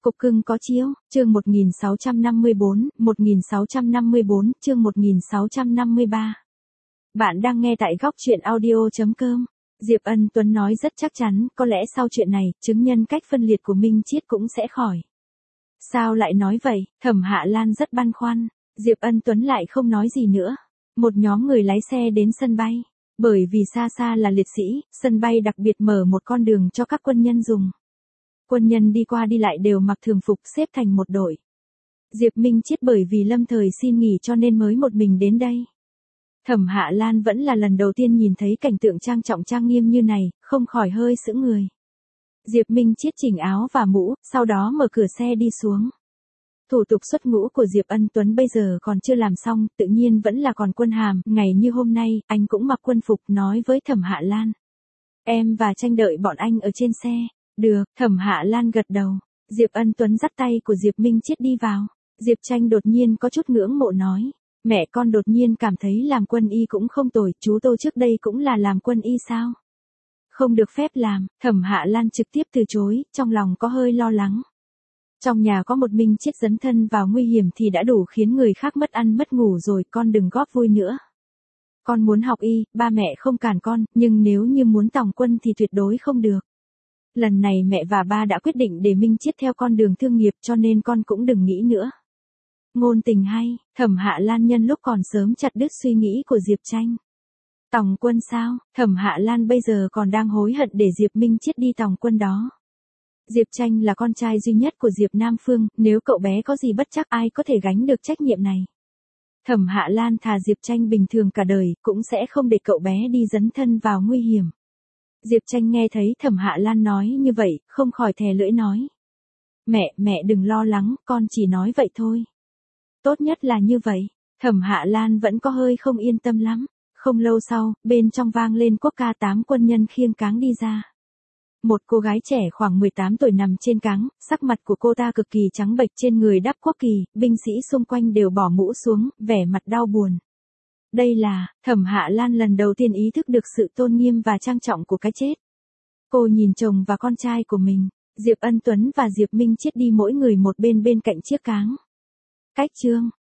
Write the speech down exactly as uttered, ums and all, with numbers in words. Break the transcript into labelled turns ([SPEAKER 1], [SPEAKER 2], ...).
[SPEAKER 1] Cục cưng có chiếu, chương một nghìn sáu trăm năm mươi bốn, một nghìn sáu trăm năm mươi bốn, chương một nghìn sáu trăm năm mươi ba. Bạn đang nghe tại góc truyện audio.com. Diệp Ân Tuấn nói rất chắc chắn, có lẽ sau chuyện này, chứng nhân cách phân liệt của Minh Chiết cũng sẽ khỏi. Sao lại nói vậy? Thẩm Hạ Lan rất băn khoăn. Diệp Ân Tuấn lại không nói gì nữa. Một nhóm người lái xe đến sân bay. Bởi vì xa xa là liệt sĩ, sân bay đặc biệt mở một con đường cho các quân nhân dùng. Quân nhân đi qua đi lại đều mặc thường phục xếp thành một đội. Diệp Minh Chiết bởi vì lâm thời xin nghỉ cho nên mới một mình đến đây. Thẩm Hạ Lan vẫn là lần đầu tiên nhìn thấy cảnh tượng trang trọng trang nghiêm như này, không khỏi hơi sững người. Diệp Minh Chiết chỉnh áo và mũ, sau đó mở cửa xe đi xuống. Thủ tục xuất ngũ của Diệp Ân Tuấn bây giờ còn chưa làm xong, tự nhiên vẫn là còn quân hàm, ngày như hôm nay, anh cũng mặc quân phục nói với Thẩm Hạ Lan. Em và Tranh đợi bọn anh ở trên xe. Được, Thẩm Hạ Lan gật đầu. Diệp Ân Tuấn dắt tay của Diệp Minh Chiết đi vào. Diệp Tranh đột nhiên có chút ngưỡng mộ nói. Mẹ con đột nhiên cảm thấy làm quân y cũng không tồi, chú Tô trước đây cũng là làm quân y sao? Không được phép làm, Thẩm Hạ Lan trực tiếp từ chối, trong lòng có hơi lo lắng. Trong nhà có một Minh Chiết dấn thân vào nguy hiểm thì đã đủ khiến người khác mất ăn mất ngủ rồi, con đừng góp vui nữa. Con muốn học y, ba mẹ không cản con, nhưng nếu như muốn tòng quân thì tuyệt đối không được. Lần này mẹ và ba đã quyết định để Minh Chiết theo con đường thương nghiệp cho nên con cũng đừng nghĩ nữa. Ngôn tình hay, Thẩm Hạ Lan nhân lúc còn sớm chặt đứt suy nghĩ của Diệp Tranh. Tòng quân sao? Thẩm Hạ Lan bây giờ còn đang hối hận để Diệp Minh Chiết đi tòng quân đó. Diệp Tranh là con trai duy nhất của Diệp Nam Phương, nếu cậu bé có gì bất chắc ai có thể gánh được trách nhiệm này. Thẩm Hạ Lan thà Diệp Tranh bình thường cả đời, cũng sẽ không để cậu bé đi dấn thân vào nguy hiểm. Diệp Tranh nghe thấy Thẩm Hạ Lan nói như vậy, không khỏi thè lưỡi nói. Mẹ, mẹ đừng lo lắng, con chỉ nói vậy thôi. Tốt nhất là như vậy. Thẩm Hạ Lan vẫn có hơi không yên tâm lắm. Không lâu sau, bên trong vang lên quốc ca tám quân nhân khiêng cáng đi ra. Một cô gái trẻ khoảng mười tám tuổi nằm trên cáng, sắc mặt của cô ta cực kỳ trắng bệch, trên người đắp quốc kỳ, binh sĩ xung quanh đều bỏ mũ xuống, vẻ mặt đau buồn. Đây là, Thẩm Hạ Lan lần đầu tiên ý thức được sự tôn nghiêm và trang trọng của cái chết. Cô nhìn chồng và con trai của mình, Diệp Ân Tuấn và Diệp Minh Chiết đi mỗi người một bên bên cạnh chiếc cáng. Cách chương,